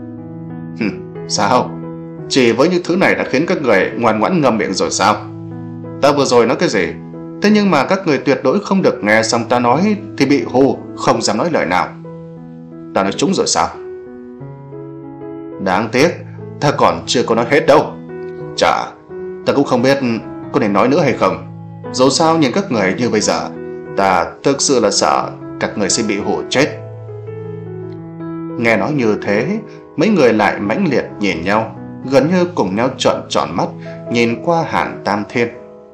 Sao? Chỉ với những thứ này đã khiến các người ngoan ngoãn ngậm miệng rồi sao? Ta vừa rồi nói cái gì? Thế nhưng mà các người tuyệt đối không được nghe xong ta nói thì bị hù, không dám nói lời nào. Ta nói trúng rồi sao? Đáng tiếc, ta còn chưa có nói hết đâu. Chả, ta cũng không biết có nên nói nữa hay không. Dẫu sao nhìn các người như bây giờ, ta thực sự là sợ các người sẽ bị hù chết. Nghe nói như thế, mấy người lại mãnh liệt nhìn nhau, gần như cùng nhau trợn tròn mắt nhìn qua Hàn Tam Thiên.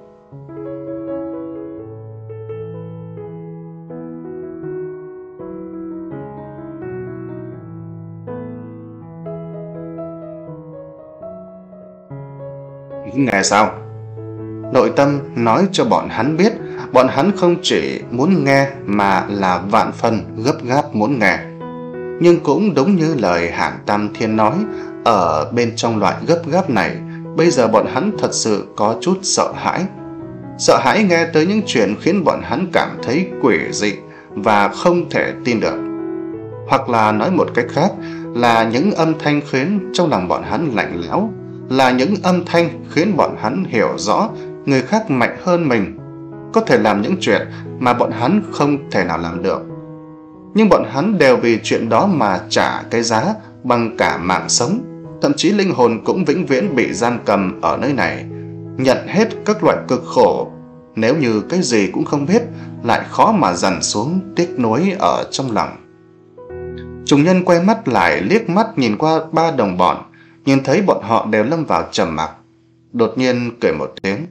Nghe sao? Nội tâm nói cho bọn hắn biết, bọn hắn không chỉ muốn nghe mà là vạn phần gấp gáp muốn nghe. Nhưng cũng đúng như lời Hàn Tam Thiên nói, ở bên trong loại gấp gáp này, bây giờ bọn hắn thật sự có chút sợ hãi. Sợ hãi nghe tới những chuyện khiến bọn hắn cảm thấy quỷ dị và không thể tin được. Hoặc là nói một cách khác là những âm thanh khiến trong lòng bọn hắn lạnh lẽo, là những âm thanh khiến bọn hắn hiểu rõ người khác mạnh hơn mình, có thể làm những chuyện mà bọn hắn không thể nào làm được. Nhưng bọn hắn đều vì chuyện đó mà trả cái giá bằng cả mạng sống, thậm chí linh hồn cũng vĩnh viễn bị giam cầm ở nơi này, nhận hết các loại cực khổ. Nếu như cái gì cũng không biết, lại khó mà dằn xuống tiếc nuối ở trong lòng. Trùng Nhân quay mắt lại liếc mắt nhìn qua ba đồng bọn, nhìn thấy bọn họ đều lâm vào trầm mặc, đột nhiên cười một tiếng.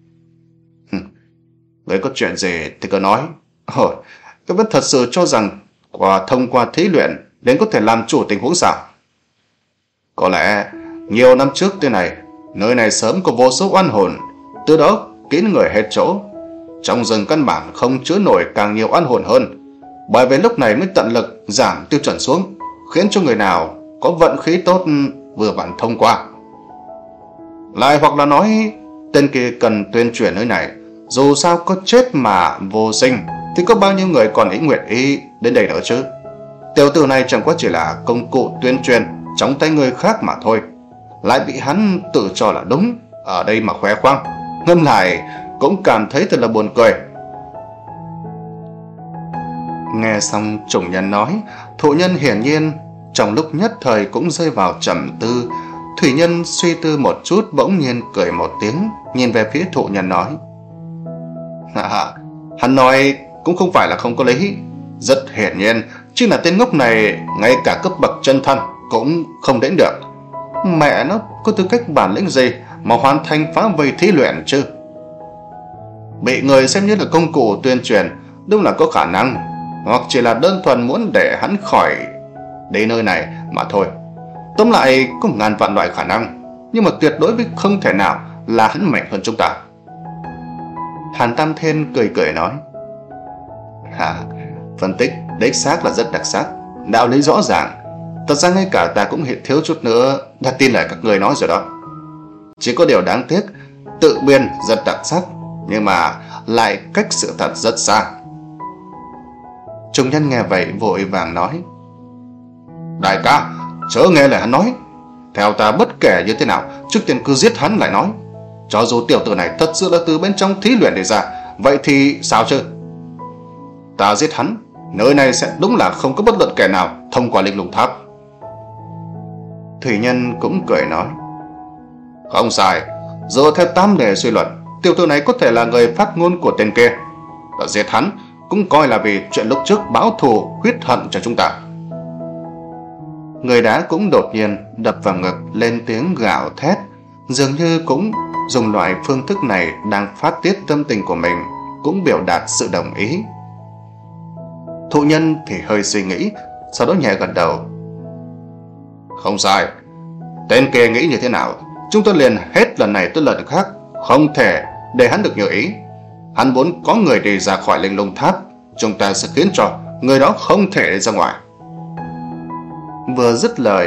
Với có chuyện gì thì cứ nói. Ôi, các vẫn thật sự cho rằng qua thông qua thí luyện đến có thể làm chủ tình huống sao? Có lẽ nhiều năm trước thế này, nơi này sớm có vô số oan hồn, từ đó kín người hết chỗ. Trong rừng căn bản không chứa nổi càng nhiều oan hồn hơn, bởi vì lúc này mới tận lực giảm tiêu chuẩn xuống, khiến cho người nào có vận khí tốt vừa vặn thông qua. Lại hoặc là nói, tên kia cần tuyên truyền nơi này, dù sao có chết mà vô sinh thì có bao nhiêu người còn ý nguyện ý đến đây nữa chứ. Tiểu tử này chẳng qua chỉ là công cụ tuyên truyền trong tay người khác mà thôi, lại bị hắn tự cho là đúng, ở đây mà khoe khoang. Ngâm lại cũng cảm thấy thật là buồn cười. Nghe xong Trùng Nhân nói, Thụ Nhân hiển nhiên trong lúc nhất thời cũng rơi vào trầm tư. Thủy Nhân suy tư một chút, bỗng nhiên cười một tiếng, nhìn về phía Thụ Nhân nói. À, hắn nói cũng không phải là không có lý. Rất hiển nhiên chứ là tên ngốc này ngay cả cấp bậc chân thân cũng không đến được. Mẹ nó có tư cách bản lĩnh gì mà hoàn thành phá vây thí luyện chứ? Bị người xem như là công cụ tuyên truyền đúng là có khả năng, hoặc chỉ là đơn thuần muốn để hắn khỏi đến nơi này mà thôi. Tóm lại có ngàn vạn loại khả năng, nhưng mà tuyệt đối với không thể nào là hắn mạnh hơn chúng ta. Hàn Tam Thiên cười cười nói. Hả, phân tích đích xác là rất đặc sắc, đạo lý rõ ràng. Thật ra ngay cả ta cũng hiện thiếu chút nữa đã tin lời các người nói rồi đó. Chỉ có điều đáng tiếc, tự biên rất đặc sắc, nhưng mà lại cách sự thật rất xa. Trùng Nhân nghe vậy vội vàng nói. Đại ca, chớ nghe lời hắn nói. Theo ta bất kể như thế nào, trước tiên cứ giết hắn lại nói. Cho dù tiểu tử này thật sự là từ bên trong thí luyện để ra, vậy thì sao chứ? Ta giết hắn, nơi này sẽ đúng là không có bất luận kẻ nào thông qua linh lung tháp. Thủy Nhân cũng cười nói. Không sai, dựa theo tam đề suy luận, tiểu tử này có thể là người phát ngôn của tên kia. Và giết hắn cũng coi là vì chuyện lúc trước báo thù huyết hận cho chúng ta. Người đá cũng đột nhiên đập vào ngực lên tiếng gào thét, dường như cũng dùng loại phương thức này đang phát tiết tâm tình của mình, cũng biểu đạt sự đồng ý. Thụ Nhân thì hơi suy nghĩ, sau đó nhẹ gật đầu. Không sai, tên kia nghĩ như thế nào, chúng tôi liền hết lần này tới lần khác, không thể để hắn được như ý. Hắn muốn có người đi ra khỏi linh lung tháp, chúng ta sẽ khiến cho người đó không thể ra ngoài. Vừa dứt lời,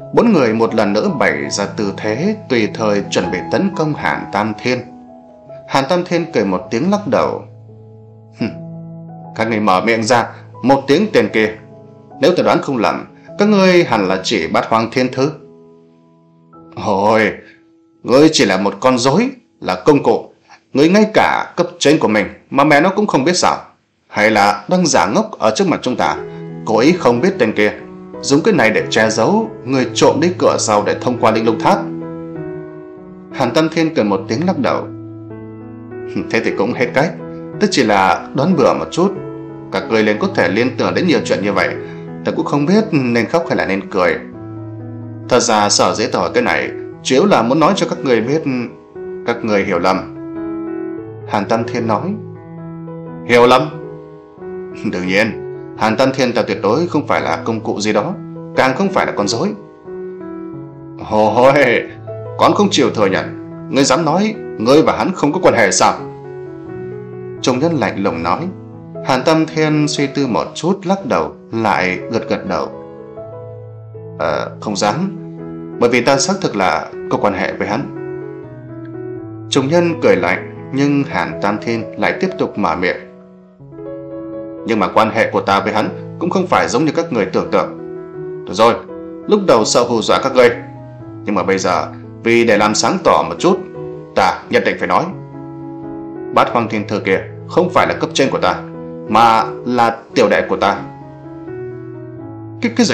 Bốn người một lần nữa bày ra tư thế tùy thời chuẩn bị tấn công Hàn Tam Thiên. Hàn Tam Thiên cười một tiếng lắc đầu. Các người mở miệng ra một tiếng tên kia. Nếu tôi đoán không lầm, các ngươi hẳn là chỉ Bát Hoang Thiên Thư. Ôi, ngươi chỉ là một con rối, là công cụ. Ngươi ngay cả cấp trên của mình mà mẹ nó cũng không biết sao? Hay là đang giả ngốc ở trước mặt chúng ta, cố ý không biết tên kia, dùng cái này để che giấu người trộm đi cửa sau để thông qua linh lung tháp? Hàn Tam Thiên cười một tiếng lắc đầu. Thế thì cũng hết cách. Tức chỉ là đoán bừa một chút. Các người liền có thể liên tưởng đến nhiều chuyện như vậy. Ta cũng không biết nên khóc hay là nên cười. Thật ra sở dĩ tỏ cái này chủ yếu là muốn nói cho các người biết các người hiểu lầm. Hàn Tam Thiên nói. Hiểu lầm? Đương nhiên, Hàn Tam Thiên ta tuyệt đối không phải là công cụ gì đó, càng không phải là con rối. Hồ hôi, con không chịu thừa nhận. Ngươi dám nói ngươi và hắn không có quan hệ sao? Trùng Nhân lạnh lùng nói. Hàn Tam Thiên suy tư một chút lắc đầu, lại gật gật đầu. À, không dám, bởi vì ta xác thực là có quan hệ với hắn. Trùng Nhân cười lạnh, nhưng Hàn Tam Thiên lại tiếp tục mở miệng. Nhưng mà quan hệ của ta với hắn cũng không phải giống như các người tưởng tượng. Được rồi, lúc đầu sợ hù dọa các ngươi, nhưng mà bây giờ vì để làm sáng tỏ một chút, ta nhất định phải nói. Bát Hoang Thiên Thư kia không phải là cấp trên của ta, mà là tiểu đệ của ta. Cái cái gì?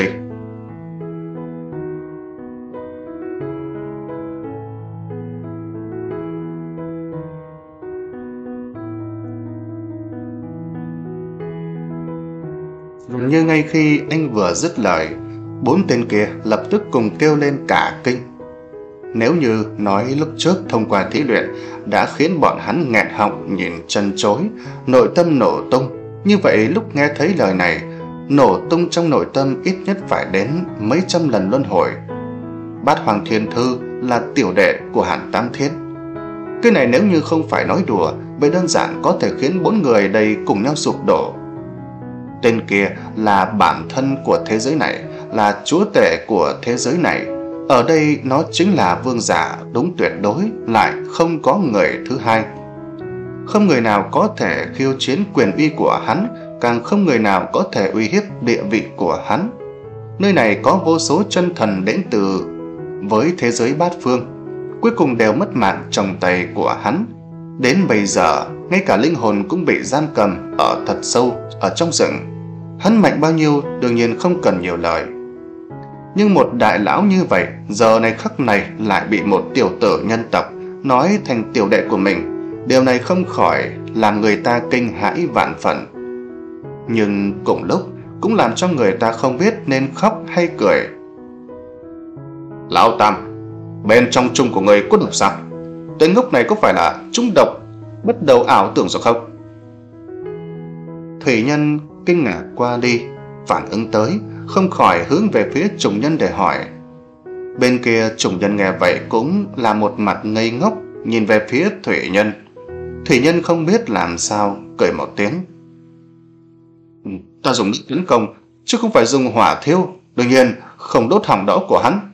Như ngay khi anh vừa dứt lời, bốn tên kia lập tức cùng kêu lên cả kinh. Nếu như nói lúc trước thông qua thí luyện đã khiến bọn hắn nghẹn họng nhìn chân chối, nội tâm nổ tung, như vậy lúc nghe thấy lời này, nổ tung trong nội tâm ít nhất phải đến mấy trăm lần luân hồi. Bát Hoang Thiên Thư là tiểu đệ của Hàn Tam Thiên. Cái này nếu như không phải nói đùa, vậy đơn giản có thể khiến bốn người đây cùng nhau sụp đổ. Tên kia là bản thân của thế giới này, là chúa tể của thế giới này. Ở đây nó chính là vương giả đúng tuyệt đối, lại không có người thứ hai. Không người nào có thể khiêu chiến quyền uy của hắn, càng không người nào có thể uy hiếp địa vị của hắn. Nơi này có vô số chân thần đến từ với thế giới bát phương, cuối cùng đều mất mạng trong tay của hắn. Đến bây giờ, ngay cả linh hồn cũng bị giam cầm ở thật sâu ở trong rừng. Hắn mạnh bao nhiêu đương nhiên không cần nhiều lời. Nhưng một đại lão như vậy, giờ này khắc này lại bị một tiểu tử nhân tộc nói thành tiểu đệ của mình. Điều này không khỏi làm người ta kinh hãi vạn phần. Nhưng cùng lúc cũng làm cho người ta không biết nên khóc hay cười. Lão Tam, bên trong chung của người có độc sao? Tên ngốc này có phải là trúng độc, bắt đầu ảo tưởng rồi không? Thủy Nhân kinh ngạc qua đi, phản ứng tới, không khỏi hướng về phía Trùng Nhân để hỏi. Bên kia Trùng Nhân nghe vậy cũng là một mặt ngây ngốc, nhìn về phía Thủy Nhân. Thủy Nhân không biết làm sao, cười một tiếng. Ta dùng nước tấn công, chứ không phải dùng hỏa thiêu, đương nhiên không đốt hỏng đỏ của hắn.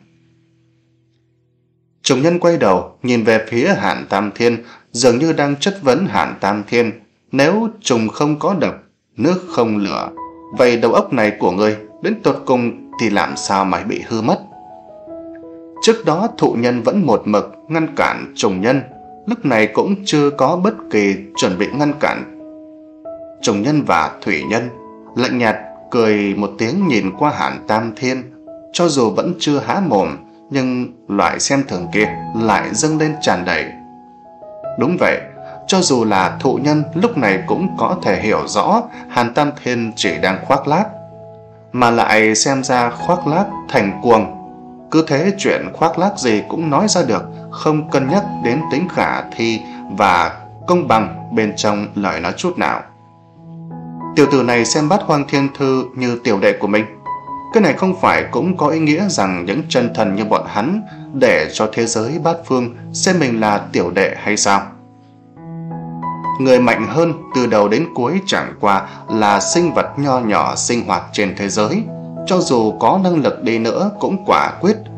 Trùng Nhân quay đầu, nhìn về phía Hàn Tam Thiên, dường như đang chất vấn Hàn Tam Thiên. Nếu trùng không có độc, nước không lửa, vậy đầu óc này của ngươi đến tột cùng thì làm sao mà bị hư mất? Trước đó Thụ Nhân vẫn một mực ngăn cản Trùng Nhân, lúc này cũng chưa có bất kỳ chuẩn bị ngăn cản. Trùng Nhân và Thủy Nhân lạnh nhạt cười một tiếng nhìn qua Hàn Tam Thiên, cho dù vẫn chưa há mồm, nhưng loại xem thường kia lại dâng lên tràn đầy. Đúng vậy, cho dù là Thụ Nhân lúc này cũng có thể hiểu rõ Hàn Tam Thiên chỉ đang khoác lác, mà lại xem ra khoác lác thành cuồng. Cứ thế chuyện khoác lác gì cũng nói ra được, không cân nhắc đến tính khả thi và công bằng bên trong lời nói chút nào. Tiểu tử này xem Bát Hoang Thiên Thư như tiểu đệ của mình, cái này không phải cũng có ý nghĩa rằng những chân thần như bọn hắn để cho thế giới bát phương xem mình là tiểu đệ hay sao? Người mạnh hơn từ đầu đến cuối chẳng qua là sinh vật nho nhỏ sinh hoạt trên thế giới, cho dù có năng lực đi nữa cũng quả quyết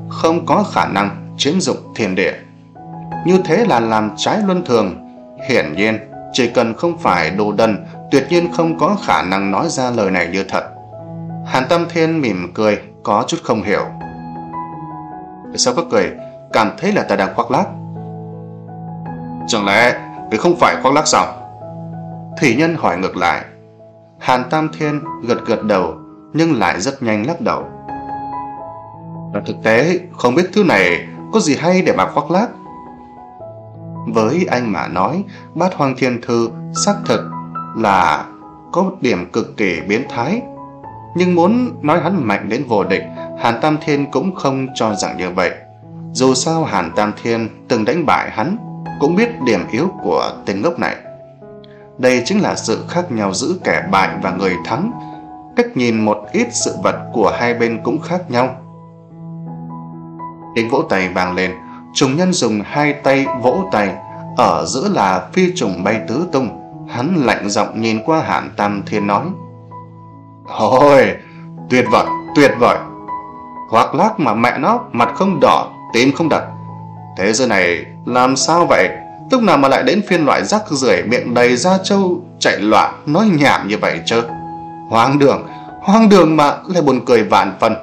không có khả năng chiếm dụng thiên địa. Như thế là làm trái luân thường. Hiển nhiên, chỉ cần không phải đồ đần, tuyệt nhiên không có khả năng nói ra lời này như thật. Hàn Tam Thiên mỉm cười, có chút không hiểu. Sao các người cảm thấy là ta đang khoác lác? Chẳng lẽ vì không phải khoác lác sao? Thủy Nhân hỏi ngược lại. Hàn Tam Thiên gật gật đầu, nhưng lại rất nhanh lắc đầu. Và thực tế không biết thứ này có gì hay để mà khoác lác. Với anh mà nói, Bát Hoang Thiên Thư xác thực là có một điểm cực kỳ biến thái. Nhưng muốn nói hắn mạnh đến vô địch, Hàn Tam Thiên cũng không cho rằng như vậy. Dù sao Hàn Tam Thiên từng đánh bại hắn, cũng biết điểm yếu của tên ngốc này. Đây chính là sự khác nhau giữa kẻ bại và người thắng. Cách nhìn một ít sự vật của hai bên cũng khác nhau. Tiếng vỗ tay vang lên, Trùng Nhân dùng hai tay vỗ tay, ở giữa là phi trùng bay tứ tung. Hắn lạnh giọng nhìn qua Hàn Tam Thiên nói: Ôi, tuyệt vời, tuyệt vời. Khoác lác mà mẹ nó, mặt không đỏ, tim không đập. Thế giới này làm sao vậy? Lúc nào mà lại đến phiên loại rác rưởi miệng đầy da trâu chạy loạn nói nhảm như vậy chứ? Hoang đường, hoang đường mà lại buồn cười vạn phần.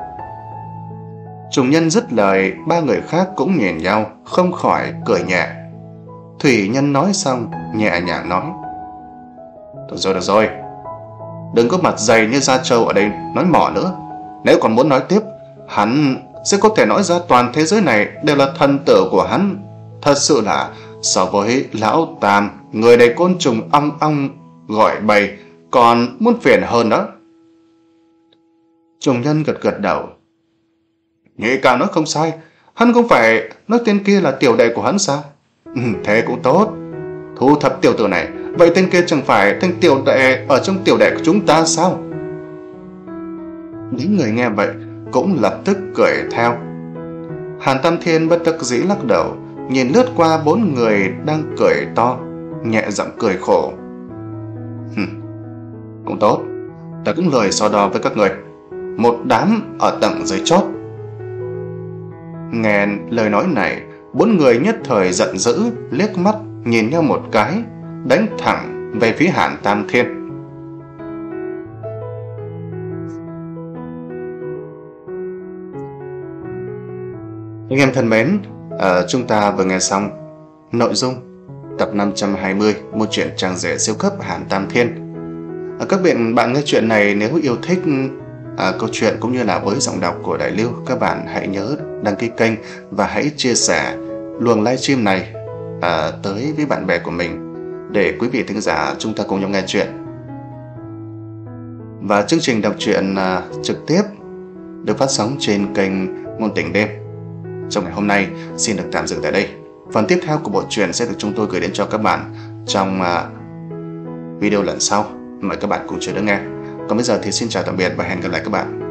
Trùng Nhân dứt lời, ba người khác cũng nhìn nhau, không khỏi cười nhẹ. Thủy Nhân nói xong, nhẹ nhàng nói: Được rồi, được rồi. Đừng có mặt dày như da trâu ở đây nói mỏ nữa. Nếu còn muốn nói tiếp, hắn sẽ có thể nói ra toàn thế giới này đều là thần tử của hắn. Thật sự là so với lão Tam, người đầy côn trùng ong ong gọi bầy, còn muốn phiền hơn đó. Trùng Nhân gật gật đầu. Nghĩ ca nói không sai, hắn không phải nói tên kia là tiểu đệ của hắn sao? Ừ, thế cũng tốt. Thu thập tiểu tử này, vậy tên kia chẳng phải tên tiểu đệ ở trong tiểu đệ của chúng ta sao? Những người nghe vậy cũng lập tức cười theo. Hàn Tam Thiên bất đắc dĩ lắc đầu, nhìn lướt qua bốn người đang cười to, nhẹ giọng cười khổ. Hừm, cũng tốt, ta cũng lười so đo với các người. Một đám ở tầng dưới chót. Nghe lời nói này, bốn người nhất thời giận dữ, liếc mắt nhìn nhau một cái, đánh thẳng về phía Hàn Tam Thiên. Anh em thân mến, à, chúng ta vừa nghe xong nội dung tập năm trăm hai mươi một truyện trang rể siêu cấp Hàn Tam Thiên. À, các bạn bạn nghe chuyện này nếu yêu thích à, câu chuyện cũng như là với giọng đọc của Đại Lưu, các bạn hãy nhớ đăng ký kênh và hãy chia sẻ luồng livestream này à, tới với bạn bè của mình để quý vị thính giả chúng ta cùng nhau nghe chuyện. Và chương trình đọc truyện à, trực tiếp được phát sóng trên kênh Ngôn Tình Đêm. Trong ngày hôm nay xin được tạm dừng tại đây. Phần tiếp theo của bộ truyện sẽ được chúng tôi gửi đến cho các bạn trong uh, video lần sau. Mời các bạn cùng chờ đón nghe. Còn bây giờ thì xin chào tạm biệt và hẹn gặp lại các bạn.